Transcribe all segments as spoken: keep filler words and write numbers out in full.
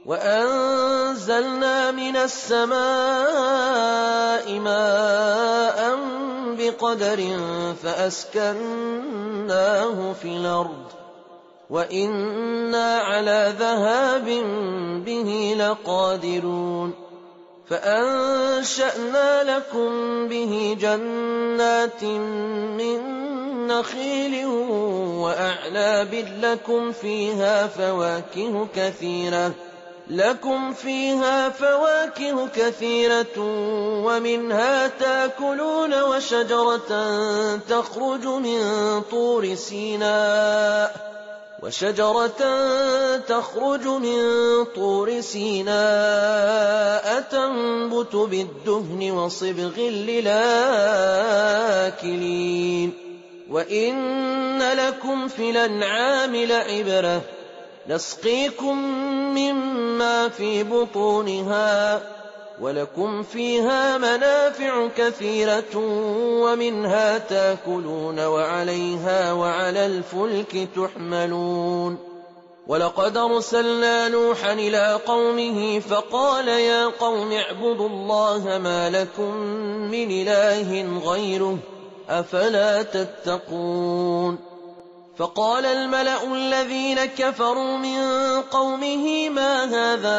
وأنزلنا من السماء ماء بقدر فأسكناه في الأرض وإنا على ذهاب به لقادرون فأنشأنا لكم به جنات من نخيل وأعناب لكم فيها فواكه كثيرة لكم فيها فواكه كثيرة ومنها تأكلون وشجرة تخرج من طور سيناء وشجرة تخرج من طور سيناء تنبت بالدهن وصبغ للآكلين وإن لكم في الأنعام لعبرة نسقيكم مما في بطونها ولكم فيها منافع كثيرة ومنها تأكلون وعليها وعلى الفلك تحملون ولقد أرسلنا نوحا إلى قومه فقال يا قوم اعبدوا الله ما لكم من إله غيره أفلا تتقون فقال الملأ الذين كفروا من قومه ما هذا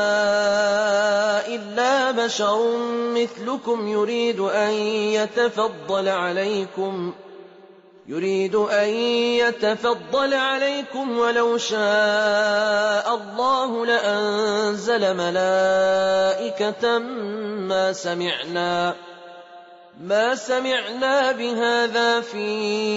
إلا بشر مثلكم يريد أن يتفضل عليكم يريد أن يتفضل عليكم ولو شاء الله لأنزل ملائكة ما سمعنا ما سمعنا بهذا في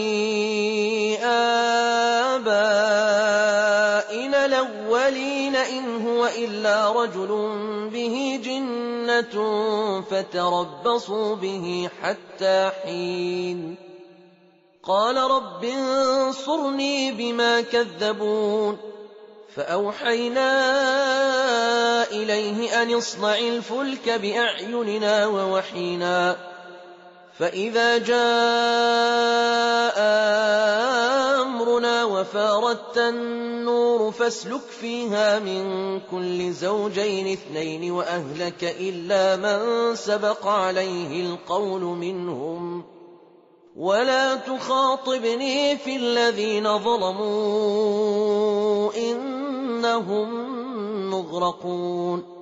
آبائنا الأولين إن هو إلا رجل به جنة فتربصوا به حتى حين قال رب انصرني بما كذبون فأوحينا إليه أن اصنع الفلك بأعيننا ووحينا فإذا جاء أمرنا وفارت النور فاسلك فيها من كل زوجين اثنين وأهلك إلا من سبق عليه القول منهم ولا تخاطبني في الذين ظلموا إنهم مغرقون